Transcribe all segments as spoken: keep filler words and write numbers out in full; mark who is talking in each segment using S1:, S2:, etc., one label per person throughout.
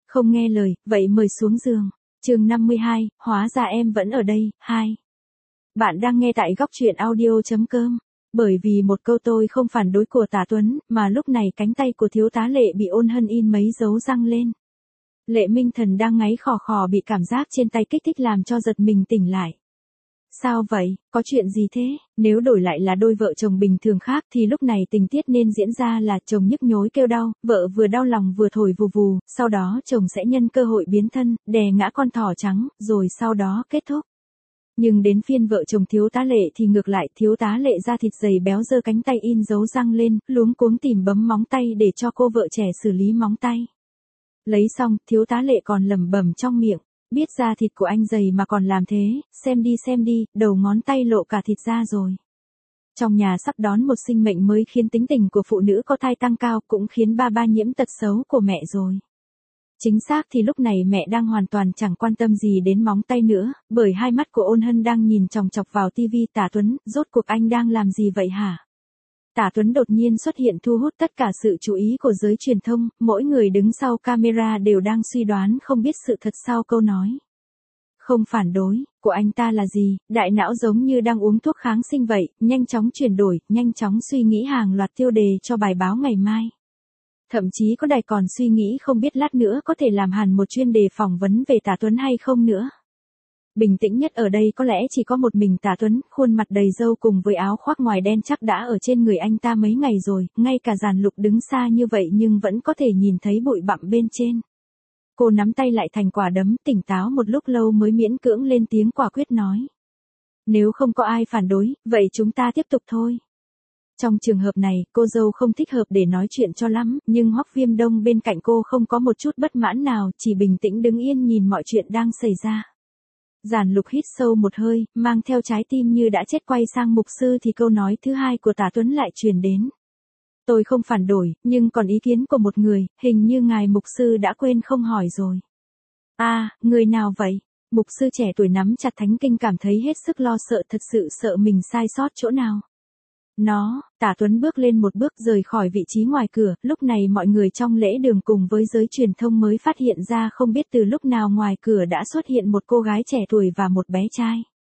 S1: Không nghe lời, vậy mời xuống giường. Chương năm mươi hai, hóa ra em vẫn ở đây, hai. Bạn đang nghe tại góc truyện audio chấm com. Bởi vì một câu tôi không phản đối của Tả Tuấn, mà lúc này cánh tay của thiếu tá Lệ bị ôn hân in mấy dấu răng lên. Lệ Minh Thần đang ngáy khò khò bị cảm giác trên tay kích thích làm cho giật mình tỉnh lại. Sao vậy, có chuyện gì thế? Nếu đổi lại là đôi vợ chồng bình thường khác thì lúc này tình tiết nên diễn ra là chồng nhức nhối kêu đau, vợ vừa đau lòng vừa thổi vù vù, sau đó chồng sẽ nhân cơ hội biến thân, đè ngã con thỏ trắng, rồi sau đó kết thúc. Nhưng đến phiên vợ chồng thiếu tá Lệ thì ngược lại, thiếu tá Lệ da thịt dày béo giơ cánh tay in dấu răng lên, luống cuống tìm bấm móng tay để cho cô vợ trẻ xử lý móng tay. Lấy xong, thiếu tá Lệ còn lẩm bẩm trong miệng. Biết da thịt của anh dày mà còn làm thế, xem đi xem đi, đầu ngón tay lộ cả thịt ra rồi. Trong nhà sắp đón một sinh mệnh mới khiến tính tình của phụ nữ có thai tăng cao, cũng khiến ba ba nhiễm tật xấu của mẹ rồi. Chính xác thì lúc này mẹ đang hoàn toàn chẳng quan tâm gì đến móng tay nữa, bởi hai mắt của ôn hân đang nhìn chòng chọc vào tivi. Tả Tuấn, rốt cuộc anh đang làm gì vậy hả? Tả Tuấn đột nhiên xuất hiện thu hút tất cả sự chú ý của giới truyền thông, mỗi người đứng sau camera đều đang suy đoán không biết sự thật sau câu nói. Không phản đối, của anh ta là gì, đại não giống như đang uống thuốc kháng sinh vậy, nhanh chóng chuyển đổi, nhanh chóng suy nghĩ hàng loạt tiêu đề cho bài báo ngày mai. Thậm chí có đài còn suy nghĩ không biết lát nữa có thể làm hẳn một chuyên đề phỏng vấn về Tả Tuấn hay không nữa. Bình tĩnh nhất ở đây có lẽ chỉ có một mình Tả Tuấn, khuôn mặt đầy râu cùng với áo khoác ngoài đen chắc đã ở trên người anh ta mấy ngày rồi, ngay cả Giản Lục đứng xa như vậy nhưng vẫn có thể nhìn thấy bụi bặm bên trên. Cô nắm tay lại thành quả đấm, tỉnh táo một lúc lâu mới miễn cưỡng lên tiếng quả quyết nói. Nếu không có ai phản đối, vậy chúng ta tiếp tục thôi. Trong trường hợp này, cô dâu không thích hợp để nói chuyện cho lắm, nhưng Hoắc Viêm Đông bên cạnh cô không có một chút bất mãn nào, chỉ bình tĩnh đứng yên nhìn mọi chuyện đang xảy ra. Giản Lục hít sâu một hơi, mang theo trái tim như đã chết quay sang mục sư thì câu nói thứ hai của Tả Tuấn lại truyền đến. Tôi không phản đối, nhưng còn ý kiến của một người, hình như ngài mục sư đã quên không hỏi rồi. À, người nào vậy? Mục sư trẻ tuổi nắm chặt thánh kinh cảm thấy hết sức lo sợ, thật sự sợ mình sai sót chỗ nào. Nó, Tả Tuấn bước lên một bước rời khỏi vị trí ngoài cửa, lúc này mọi người trong lễ đường cùng với giới truyền thông mới phát hiện ra không biết từ lúc nào ngoài cửa đã xuất hiện một cô gái trẻ tuổi và một bé trai.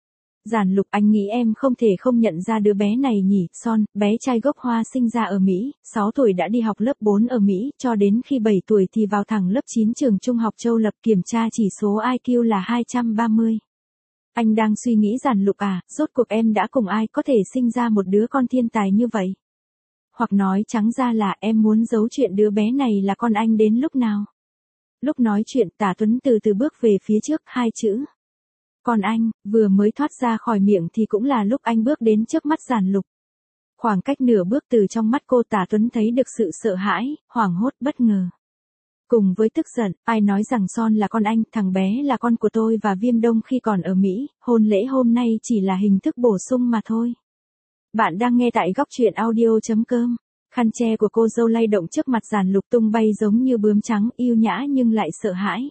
S1: Giản Lục, anh nghĩ em không thể không nhận ra đứa bé này nhỉ, Son, bé trai gốc Hoa sinh ra ở Mỹ, sáu tuổi đã đi học lớp bốn ở Mỹ, cho đến khi bảy tuổi thì vào thẳng lớp chín trường trung học Châu Lập, kiểm tra chỉ số I Q là hai trăm ba mươi. Anh đang suy nghĩ Giản Lục à, rốt cuộc em đã cùng ai có thể sinh ra một đứa con thiên tài như vậy? Hoặc nói trắng ra là em muốn giấu chuyện đứa bé này là con anh đến lúc nào? Lúc nói chuyện Tả Tuấn từ từ bước về phía trước, hai chữ. Còn anh, vừa mới thoát ra khỏi miệng thì cũng là lúc anh bước đến trước mắt Giản Lục. Khoảng cách nửa bước từ trong mắt cô Tả Tuấn thấy được sự sợ hãi, hoảng hốt, bất ngờ. Cùng với tức giận, ai nói rằng Son là con anh, thằng bé là con của tôi và Viêm Đông khi còn ở Mỹ, hôn lễ hôm nay chỉ là hình thức bổ sung mà thôi. Bạn đang nghe tại góc truyện audio chấm com. Khăn che của cô dâu lay động trước mặt Giản Lục tung bay giống như bướm trắng, yêu nhã nhưng lại sợ hãi.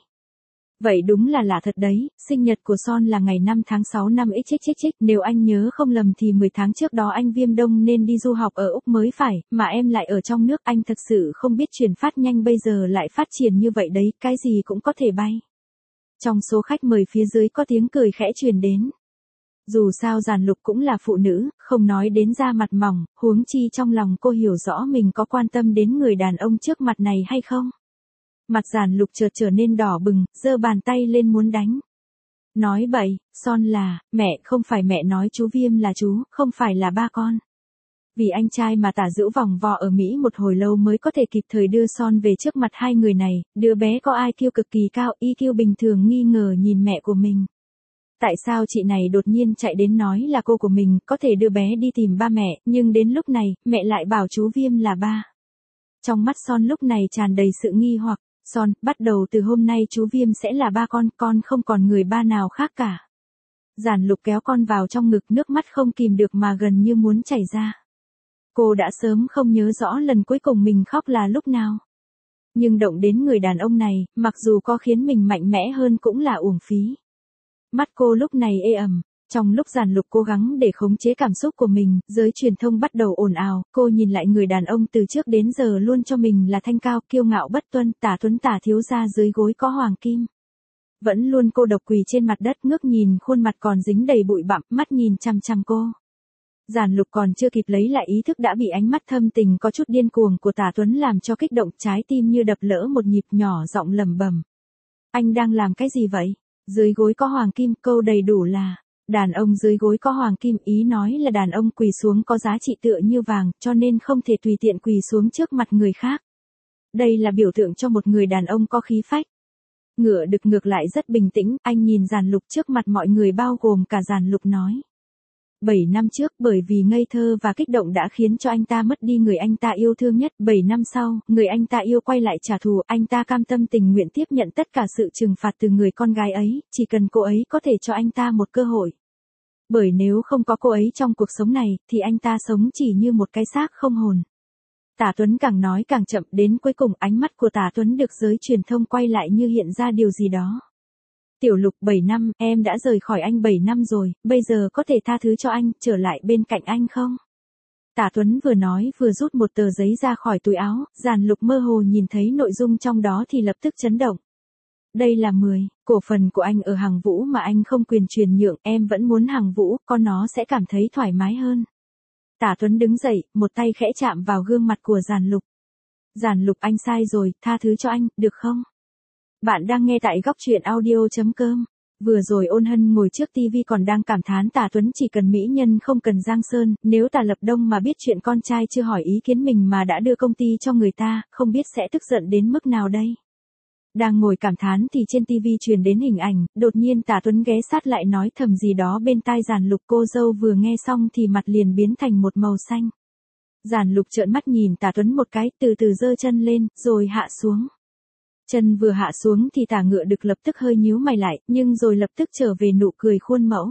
S1: Vậy đúng là lạ thật đấy, sinh nhật của Son là ngày năm tháng sáu năm xxxx, nếu anh nhớ không lầm thì mười tháng trước đó anh Viêm Đông nên đi du học ở Úc mới phải, mà em lại ở trong nước, anh thật sự không biết truyền phát nhanh bây giờ lại phát triển như vậy đấy, cái gì cũng có thể bay. Trong số khách mời phía dưới có tiếng cười khẽ truyền đến. Dù sao Giản Lục cũng là phụ nữ, không nói đến da mặt mỏng, huống chi trong lòng cô hiểu rõ mình có quan tâm đến người đàn ông trước mặt này hay không. Mặt Giản Lục chợt trở nên đỏ bừng, giơ bàn tay lên muốn đánh. Nói bậy, Son là, mẹ, không phải mẹ nói chú Viêm là chú, không phải là ba con. Vì anh trai mà Tả Dữu vòng vo ở Mỹ một hồi lâu mới có thể kịp thời đưa Son về trước mặt hai người này, đứa bé có I Q cực kỳ cao, I Q bình thường nghi ngờ nhìn mẹ của mình. Tại sao chị này đột nhiên chạy đến nói là cô của mình có thể đưa bé đi tìm ba mẹ, nhưng đến lúc này, mẹ lại bảo chú Viêm là ba. Trong mắt Son lúc này tràn đầy sự nghi hoặc. Son, bắt đầu từ hôm nay chú Viêm sẽ là ba con, con không còn người ba nào khác cả. Giản Lục kéo con vào trong ngực, nước mắt không kìm được mà gần như muốn chảy ra. Cô đã sớm không nhớ rõ lần cuối cùng mình khóc là lúc nào. Nhưng động đến người đàn ông này, mặc dù có khiến mình mạnh mẽ hơn cũng là uổng phí. Mắt cô lúc này ê ẩm, Trong lúc Giản Lục cố gắng để khống chế cảm xúc của mình, giới truyền thông bắt đầu ồn ào, cô nhìn lại người đàn ông từ trước đến giờ luôn cho mình là thanh cao, kiêu ngạo bất tuân, Tả Tuấn Tả thiếu gia dưới gối có hoàng kim. Vẫn luôn cô độc quỳ trên mặt đất ngước nhìn khuôn mặt còn dính đầy bụi bặm, mắt nhìn chằm chằm cô. Giản Lục còn chưa kịp lấy lại ý thức đã bị ánh mắt thâm tình có chút điên cuồng của Tả Tuấn làm cho kích động, trái tim như đập lỡ một nhịp, nhỏ giọng lẩm bẩm. Anh đang làm cái gì vậy? Dưới gối có hoàng kim, câu đầy đủ là, đàn ông dưới gối có hoàng kim, ý nói là đàn ông quỳ xuống có giá trị tựa như vàng, cho nên không thể tùy tiện quỳ xuống trước mặt người khác. Đây là biểu tượng cho một người đàn ông có khí phách. Ngựa đực ngược lại rất bình tĩnh, anh nhìn Giản Lục trước mặt mọi người bao gồm cả Giản Lục nói. Bảy năm trước, bởi vì ngây thơ và kích động đã khiến cho anh ta mất đi người anh ta yêu thương nhất. Bảy năm sau, người anh ta yêu quay lại trả thù, anh ta cam tâm tình nguyện tiếp nhận tất cả sự trừng phạt từ người con gái ấy, chỉ cần cô ấy có thể cho anh ta một cơ hội. Bởi nếu không có cô ấy trong cuộc sống này, thì anh ta sống chỉ như một cái xác không hồn. Tả Tuấn càng nói càng chậm, đến cuối cùng ánh mắt của Tả Tuấn được giới truyền thông quay lại như hiện ra điều gì đó. Tiểu Lục, bảy năm, em đã rời khỏi anh bảy năm rồi, bây giờ có thể tha thứ cho anh, trở lại bên cạnh anh không? Tả Tuấn vừa nói vừa rút một tờ giấy ra khỏi túi áo, Giản Lục mơ hồ nhìn thấy nội dung trong đó thì lập tức chấn động. Đây là mười, cổ phần của anh ở Hằng Vũ mà anh không quyền truyền nhượng, em vẫn muốn Hằng Vũ, con nó sẽ cảm thấy thoải mái hơn. Tả Tuấn đứng dậy, một tay khẽ chạm vào gương mặt của Giản Lục. Giản Lục, anh sai rồi, tha thứ cho anh, được không? Bạn đang nghe tại góc truyện audio chấm com. Vừa rồi Ôn Hân ngồi trước tivi còn đang cảm thán Tả Tuấn chỉ cần mỹ nhân không cần giang sơn, nếu Tả Lập Đông mà biết chuyện con trai chưa hỏi ý kiến mình mà đã đưa công ty cho người ta, không biết sẽ tức giận đến mức nào đây. Đang ngồi cảm thán thì trên tivi truyền đến hình ảnh, đột nhiên Tả Tuấn ghé sát lại nói thầm gì đó bên tai Giản Lục, cô dâu vừa nghe xong thì mặt liền biến thành một màu xanh. Giản Lục trợn mắt nhìn Tả Tuấn một cái, từ từ giơ chân lên, rồi hạ xuống. Chân vừa hạ xuống thì Tả Ngựa Đực lập tức hơi nhíu mày lại, nhưng rồi lập tức trở về nụ cười khuôn mẫu.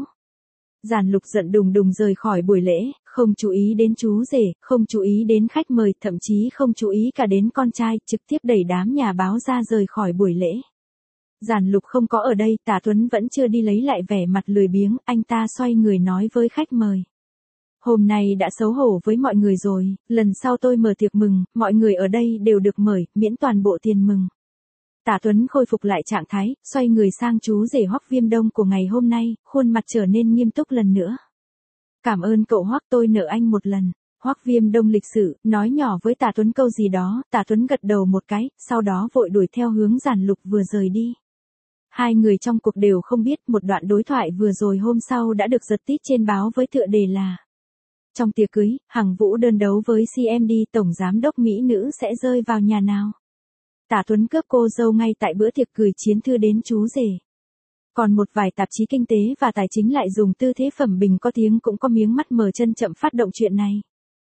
S1: Giản Lục giận đùng đùng rời khỏi buổi lễ, không chú ý đến chú rể, không chú ý đến khách mời, thậm chí không chú ý cả đến con trai, trực tiếp đẩy đám nhà báo ra rời khỏi buổi lễ. Giản Lục không có ở đây, Tả Tuấn vẫn chưa đi lấy lại vẻ mặt lười biếng, anh ta xoay người nói với khách mời. Hôm nay đã xấu hổ với mọi người rồi, lần sau tôi mở tiệc mừng, mọi người ở đây đều được mời, miễn toàn bộ tiền mừng. Tả Tuấn khôi phục lại trạng thái, xoay người sang chú rể Hoắc Viêm Đông của ngày hôm nay, khuôn mặt trở nên nghiêm túc lần nữa. Cảm ơn cậu Hoắc, tôi nợ anh một lần. Hoắc Viêm Đông lịch sự, nói nhỏ với Tả Tuấn câu gì đó, Tả Tuấn gật đầu một cái, sau đó vội đuổi theo hướng Giản Lục vừa rời đi. Hai người trong cuộc đều không biết một đoạn đối thoại vừa rồi hôm sau đã được giật tít trên báo với tựa đề là trong tiệc cưới, Hằng Vũ đơn đấu với xê em đê tổng giám đốc mỹ nữ sẽ rơi vào nhà nào. Tả Tuấn cướp cô dâu ngay tại bữa tiệc gửi chiến thư đến chú rể. Còn một vài tạp chí kinh tế và tài chính lại dùng tư thế phẩm bình có tiếng cũng có miếng mắt mở chân chậm phát động chuyện này.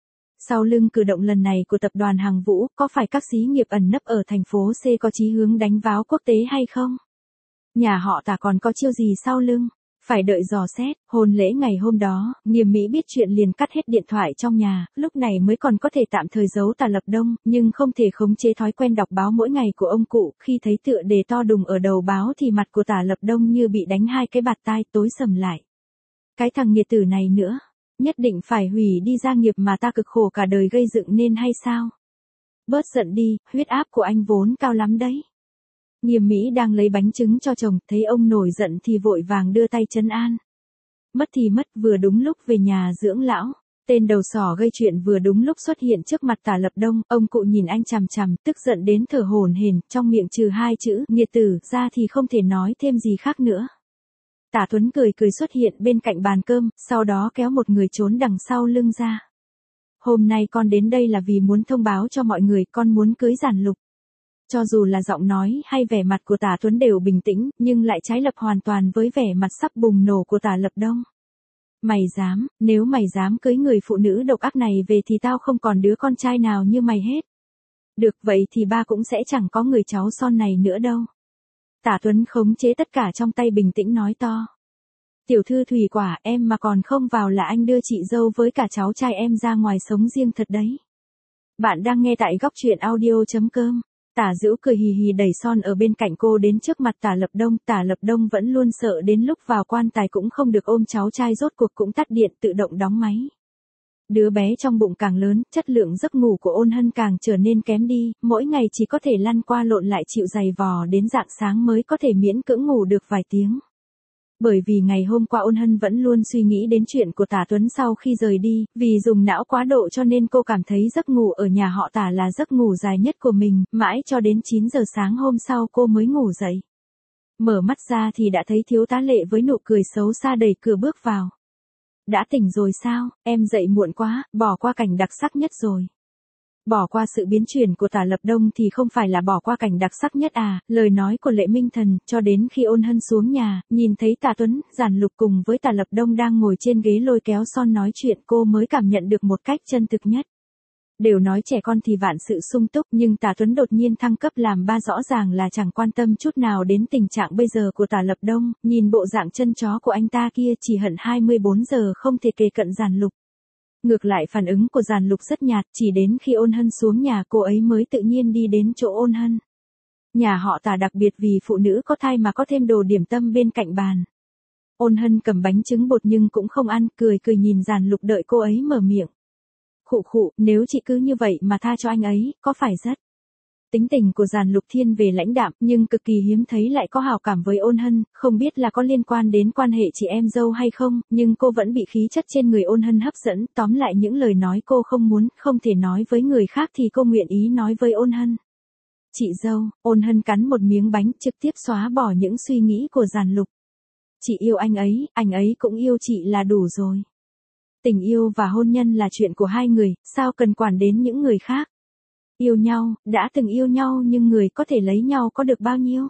S1: Sau lưng cử động lần này của tập đoàn Hằng Vũ, có phải các xí nghiệp ẩn nấp ở thành phố C có chí hướng đánh váo quốc tế hay không? Nhà họ Tả còn có chiêu gì sau lưng? Phải đợi dò xét. Hôn lễ ngày hôm đó, Nghiêm Mỹ biết chuyện liền cắt hết điện thoại trong nhà, lúc này mới còn có thể tạm thời giấu Tả Lập Đông, nhưng không thể khống chế thói quen đọc báo mỗi ngày của ông cụ, khi thấy tựa đề to đùng ở đầu báo thì mặt của Tả Lập Đông như bị đánh hai cái bạt tai, tối sầm lại. Cái thằng nghiệt tử này nữa, nhất định phải hủy đi gia nghiệp mà ta cực khổ cả đời gây dựng nên hay sao? Bớt giận đi, huyết áp của anh vốn cao lắm đấy. Nghiêm Mỹ đang lấy bánh trứng cho chồng, thấy ông nổi giận thì vội vàng đưa tay trấn an. Mất thì mất, vừa đúng lúc về nhà dưỡng lão. Tên đầu sỏ gây chuyện vừa đúng lúc xuất hiện trước mặt Tả Lập Đông, ông cụ nhìn anh chằm chằm, tức giận đến thở hổn hển, trong miệng trừ hai chữ nghiệt tử ra thì không thể nói thêm gì khác nữa. Tả Tuấn cười cười xuất hiện bên cạnh bàn cơm, sau đó kéo một người trốn đằng sau lưng ra. Hôm nay con đến đây là vì muốn thông báo cho mọi người con muốn cưới Giản Lục. Cho dù là giọng nói hay vẻ mặt của Tả Tuấn đều bình tĩnh, nhưng lại trái lập hoàn toàn với vẻ mặt sắp bùng nổ của Tả Lập Đông. Mày dám, nếu mày dám cưới người phụ nữ độc ác này về thì tao không còn đứa con trai nào như mày hết. Được vậy thì ba cũng sẽ chẳng có người cháu son này nữa đâu. Tả Tuấn khống chế tất cả trong tay bình tĩnh nói to. Tiểu thư Thủy Quả, em mà còn không vào là anh đưa chị dâu với cả cháu trai em ra ngoài sống riêng thật đấy. Bạn đang nghe tại góc truyện audio chấm com. Tả Dữu cười hì hì đẩy son ở bên cạnh cô đến trước mặt Tả Lập Đông. Tả Lập Đông vẫn luôn sợ đến lúc vào quan tài cũng không được ôm cháu trai, rốt cuộc cũng tắt điện tự động đóng máy. Đứa bé trong bụng càng lớn, chất lượng giấc ngủ của Ôn Hân càng trở nên kém đi, mỗi ngày chỉ có thể lăn qua lộn lại chịu giày vò đến rạng sáng mới có thể miễn cưỡng ngủ được vài tiếng. Bởi vì ngày hôm qua Ôn Hân vẫn luôn suy nghĩ đến chuyện của Tả Tuấn sau khi rời đi, vì dùng não quá độ cho nên cô cảm thấy giấc ngủ ở nhà họ Tả là giấc ngủ dài nhất của mình, mãi cho đến chín giờ sáng hôm sau cô mới ngủ dậy. Mở mắt ra thì đã thấy thiếu tá Lệ với nụ cười xấu xa đẩy cửa bước vào. Đã tỉnh rồi sao, em dậy muộn quá, bỏ qua cảnh đặc sắc nhất rồi. Bỏ qua sự biến chuyển của Tả Lập Đông thì không phải là bỏ qua cảnh đặc sắc nhất à, lời nói của Lệ Minh Thần, cho đến khi Ôn Hân xuống nhà, nhìn thấy Tả Tuấn, Giản Lục cùng với Tả Lập Đông đang ngồi trên ghế lôi kéo son nói chuyện, cô mới cảm nhận được một cách chân thực nhất. Đều nói trẻ con thì vạn sự sung túc, nhưng Tả Tuấn đột nhiên thăng cấp làm ba rõ ràng là chẳng quan tâm chút nào đến tình trạng bây giờ của Tả Lập Đông, nhìn bộ dạng chân chó của anh ta kia chỉ hận hai mươi bốn giờ không thể kề cận Giản Lục. Ngược lại phản ứng của Giản Lục rất nhạt, chỉ đến khi Ôn Hân xuống nhà cô ấy mới tự nhiên đi đến chỗ Ôn Hân. Nhà họ Tả đặc biệt vì phụ nữ có thai mà có thêm đồ điểm tâm bên cạnh bàn. Ôn Hân cầm bánh trứng bột nhưng cũng không ăn, cười cười nhìn Giản Lục đợi cô ấy mở miệng. Khụ khụ, nếu chị cứ như vậy mà tha cho anh ấy, có phải rất... Tính tình của Giản Lục thiên về lãnh đạm, nhưng cực kỳ hiếm thấy lại có hảo cảm với Ôn Hân, không biết là có liên quan đến quan hệ chị em dâu hay không, nhưng cô vẫn bị khí chất trên người Ôn Hân hấp dẫn, tóm lại những lời nói cô không muốn, không thể nói với người khác thì cô nguyện ý nói với Ôn Hân. Chị dâu, Ôn Hân cắn một miếng bánh, trực tiếp xóa bỏ những suy nghĩ của Giản Lục. Chị yêu anh ấy, anh ấy cũng yêu chị là đủ rồi. Tình yêu và hôn nhân là chuyện của hai người, sao cần quản đến những người khác. Yêu nhau, đã từng yêu nhau nhưng người có thể lấy nhau có được bao nhiêu?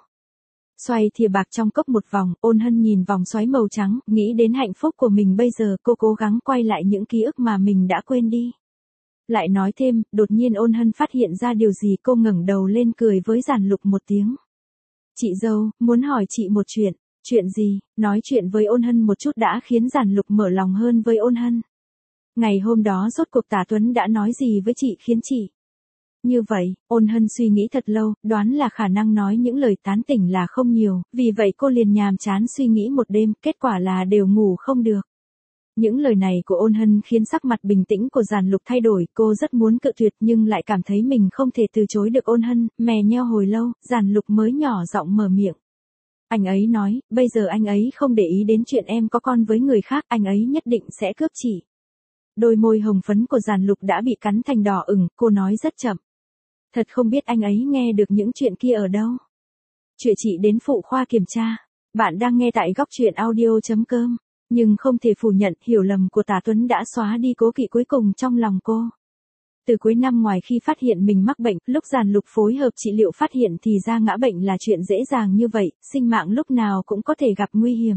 S1: Xoay thìa bạc trong cốc một vòng, Ôn Hân nhìn vòng xoáy màu trắng, nghĩ đến hạnh phúc của mình bây giờ, cô cố gắng quay lại những ký ức mà mình đã quên đi. Lại nói thêm, đột nhiên Ôn Hân phát hiện ra điều gì, cô ngẩng đầu lên cười với Giản Lục một tiếng. Chị dâu, muốn hỏi chị một chuyện. Chuyện gì? Nói chuyện với Ôn Hân một chút đã khiến Giản Lục mở lòng hơn với Ôn Hân. Ngày hôm đó rốt cuộc Tả Tuấn đã nói gì với chị khiến chị? Như vậy, Ôn Hân suy nghĩ thật lâu, đoán là khả năng nói những lời tán tỉnh là không nhiều, vì vậy cô liền nhàm chán suy nghĩ một đêm, kết quả là đều ngủ không được. Những lời này của Ôn Hân khiến sắc mặt bình tĩnh của Giản Lục thay đổi, cô rất muốn cự tuyệt nhưng lại cảm thấy mình không thể từ chối được Ôn Hân, mè nheo hồi lâu, Giản Lục mới nhỏ giọng mở miệng. Anh ấy nói, bây giờ anh ấy không để ý đến chuyện em có con với người khác, anh ấy nhất định sẽ cướp chị. Đôi môi hồng phấn của Giản Lục đã bị cắn thành đỏ ửng, cô nói rất chậm. Thật không biết anh ấy nghe được những chuyện kia ở đâu. Chuyện chị đến phụ khoa kiểm tra. Bạn đang nghe tại góc truyện audio chấm com. Nhưng không thể phủ nhận hiểu lầm của Tả Tuấn đã xóa đi cố kỵ cuối cùng trong lòng cô. Từ cuối năm ngoài khi phát hiện mình mắc bệnh, lúc Giản Lục phối hợp trị liệu phát hiện thì ra ngã bệnh là chuyện dễ dàng như vậy, sinh mạng lúc nào cũng có thể gặp nguy hiểm.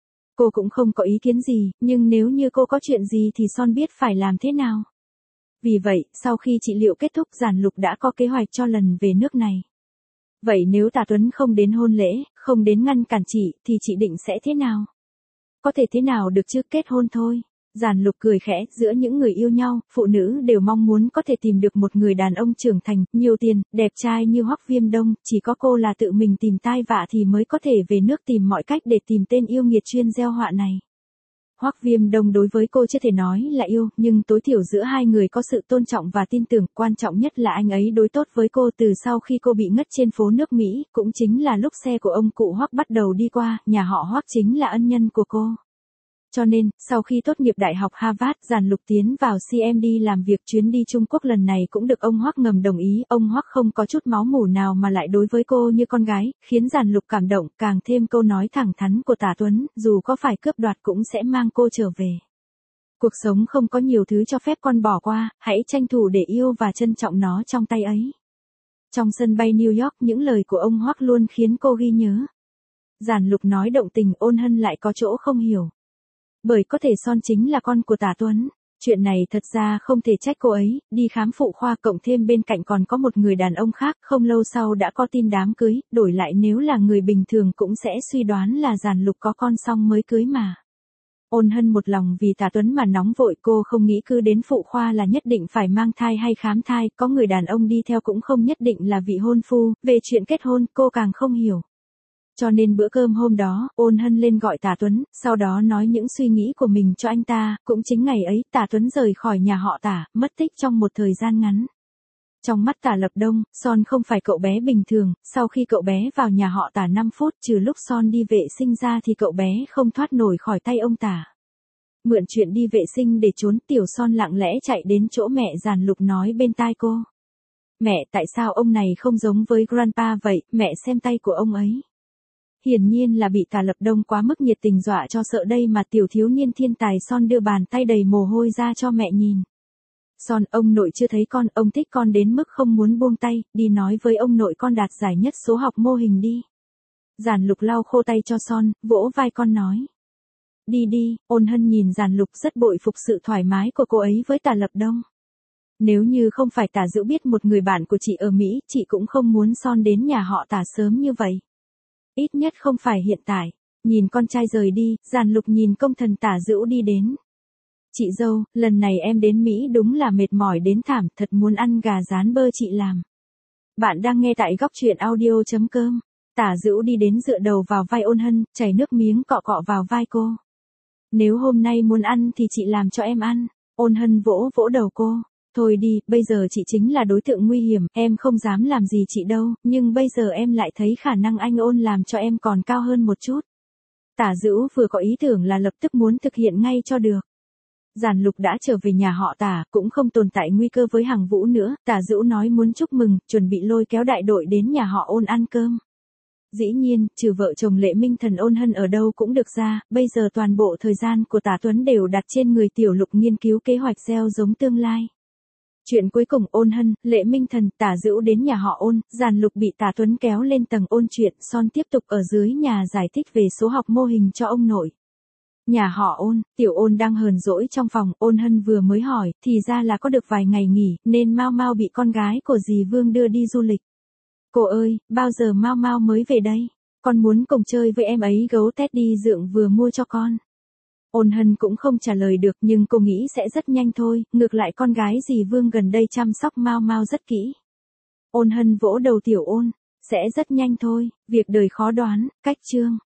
S1: Cô cũng không có ý kiến gì, nhưng nếu như cô có chuyện gì thì Son biết phải làm thế nào. Vì vậy, sau khi trị liệu kết thúc Giản Lục đã có kế hoạch cho lần về nước này. Vậy nếu Tả Tuấn không đến hôn lễ, không đến ngăn cản chị, thì chị định sẽ thế nào? Có thể thế nào được chứ, kết hôn thôi. Giản Lục cười khẽ, giữa những người yêu nhau, phụ nữ đều mong muốn có thể tìm được một người đàn ông trưởng thành, nhiều tiền, đẹp trai như Hoắc Viêm Đông, chỉ có cô là tự mình tìm tai vạ thì mới có thể về nước tìm mọi cách để tìm tên yêu nghiệt chuyên gieo họa này. Hoắc Viêm Đông đối với cô chưa thể nói là yêu, nhưng tối thiểu giữa hai người có sự tôn trọng và tin tưởng, quan trọng nhất là anh ấy đối tốt với cô từ sau khi cô bị ngất trên phố nước Mỹ, cũng chính là lúc xe của ông cụ Hoắc bắt đầu đi qua, nhà họ Hoắc chính là ân nhân của cô. Cho nên, sau khi tốt nghiệp Đại học Harvard, Giản Lục tiến vào xê em đê làm việc, chuyến đi Trung Quốc lần này cũng được ông Hoắc ngầm đồng ý, ông Hoắc không có chút máu mủ nào mà lại đối với cô như con gái, khiến Giản Lục cảm động, càng thêm câu nói thẳng thắn của Tả Tuấn, dù có phải cướp đoạt cũng sẽ mang cô trở về. Cuộc sống không có nhiều thứ cho phép con bỏ qua, hãy tranh thủ để yêu và trân trọng nó trong tay ấy. Trong sân bay New York, những lời của ông Hoắc luôn khiến cô ghi nhớ. Giản Lục nói động tình, Ôn Hân lại có chỗ không hiểu. Bởi có thể Son chính là con của Tả Tuấn. Chuyện này thật ra không thể trách cô ấy, đi khám phụ khoa cộng thêm bên cạnh còn có một người đàn ông khác, không lâu sau đã có tin đám cưới, đổi lại nếu là người bình thường cũng sẽ suy đoán là Giản Lục có con xong mới cưới mà. Ôn Hân một lòng vì Tả Tuấn mà nóng vội, cô không nghĩ cứ đến phụ khoa là nhất định phải mang thai hay khám thai, có người đàn ông đi theo cũng không nhất định là vị hôn phu, về chuyện kết hôn cô càng không hiểu. Cho nên bữa cơm hôm đó, Ôn Hân lên gọi Tả Tuấn, sau đó nói những suy nghĩ của mình cho anh ta, cũng chính ngày ấy Tả Tuấn rời khỏi nhà họ Tả, mất tích trong một thời gian ngắn. Trong mắt Tả Lập Đông, Son không phải cậu bé bình thường, sau khi cậu bé vào nhà họ Tả năm phút trừ lúc Son đi vệ sinh ra thì cậu bé không thoát nổi khỏi tay ông Tả. Mượn chuyện đi vệ sinh để trốn, tiểu Son lặng lẽ chạy đến chỗ mẹ Giản Lục nói bên tai cô. Mẹ, tại sao ông này không giống với Grandpa vậy, mẹ xem tay của ông ấy. Hiển nhiên là bị Tả Lập Đông quá mức nhiệt tình dọa cho sợ đây mà tiểu thiếu niên thiên tài Son đưa bàn tay đầy mồ hôi ra cho mẹ nhìn. Son, ông nội chưa thấy con, ông thích con đến mức không muốn buông tay, đi nói với ông nội con đạt giải nhất số học mô hình đi. Giản Lục lau khô tay cho Son, vỗ vai con nói. Đi đi, Ôn Hân nhìn Giản Lục rất bội phục sự thoải mái của cô ấy với Tả Lập Đông. Nếu như không phải Tả Dữu biết một người bạn của chị ở Mỹ, chị cũng không muốn Son đến nhà họ Tả sớm như vậy. Ít nhất không phải hiện tại. Nhìn con trai rời đi, Giản Lục nhìn công thần Tả Dữu đi đến. Chị dâu, lần này em đến Mỹ đúng là mệt mỏi đến thảm, thật muốn ăn gà rán bơ chị làm. Bạn đang nghe tại góc truyện audio chấm com. Tả Dữu đi đến dựa đầu vào vai Ôn Hân, chảy nước miếng cọ cọ vào vai cô. Nếu hôm nay muốn ăn thì chị làm cho em ăn. Ôn Hân vỗ vỗ đầu cô. Thôi đi, bây giờ chị chính là đối tượng nguy hiểm, em không dám làm gì chị đâu, nhưng bây giờ em lại thấy khả năng anh Ôn làm cho em còn cao hơn một chút. Tả Dữu vừa có ý tưởng là lập tức muốn thực hiện ngay cho được. Giản Lục đã trở về nhà họ Tả, cũng không tồn tại nguy cơ với Hằng Vũ nữa, Tả Dữu nói muốn chúc mừng, chuẩn bị lôi kéo đại đội đến nhà họ Ôn ăn cơm. Dĩ nhiên, trừ vợ chồng Lệ Minh Thần Ôn Hân ở đâu cũng được ra, bây giờ toàn bộ thời gian của Tả Tuấn đều đặt trên người Tiểu Lục nghiên cứu kế hoạch gieo giống tương lai. Chuyện cuối cùng Ôn Hân, Lệ Minh Thần, Tả Dữu đến nhà họ Ôn, Giản Lục bị Tả Tuấn kéo lên tầng ôn chuyện, Son tiếp tục ở dưới nhà giải thích về số học mô hình cho ông nội. Nhà họ Ôn, Tiểu Ôn đang hờn dỗi trong phòng, Ôn Hân vừa mới hỏi, thì ra là có được vài ngày nghỉ, nên Mao Mao bị con gái của dì Vương đưa đi du lịch. Cô ơi, bao giờ Mao Mao mới về đây? Con muốn cùng chơi với em ấy, gấu Teddy Dượng vừa mua cho con. Ôn Hân cũng không trả lời được nhưng cô nghĩ sẽ rất nhanh thôi, ngược lại con gái dì Vương gần đây chăm sóc Mao Mao rất kỹ. Ôn Hân vỗ đầu Tiểu Ôn, sẽ rất nhanh thôi, việc đời khó đoán, cách chương.